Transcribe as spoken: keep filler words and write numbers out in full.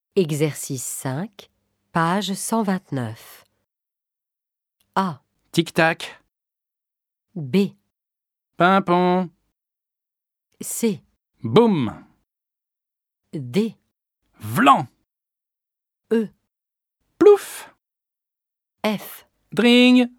Exercice cinq, page cent vingt-neuf. A. Tic-tac. B. Pimpon. C. Boum. D. Vlan. E. Plouf. F. Dring.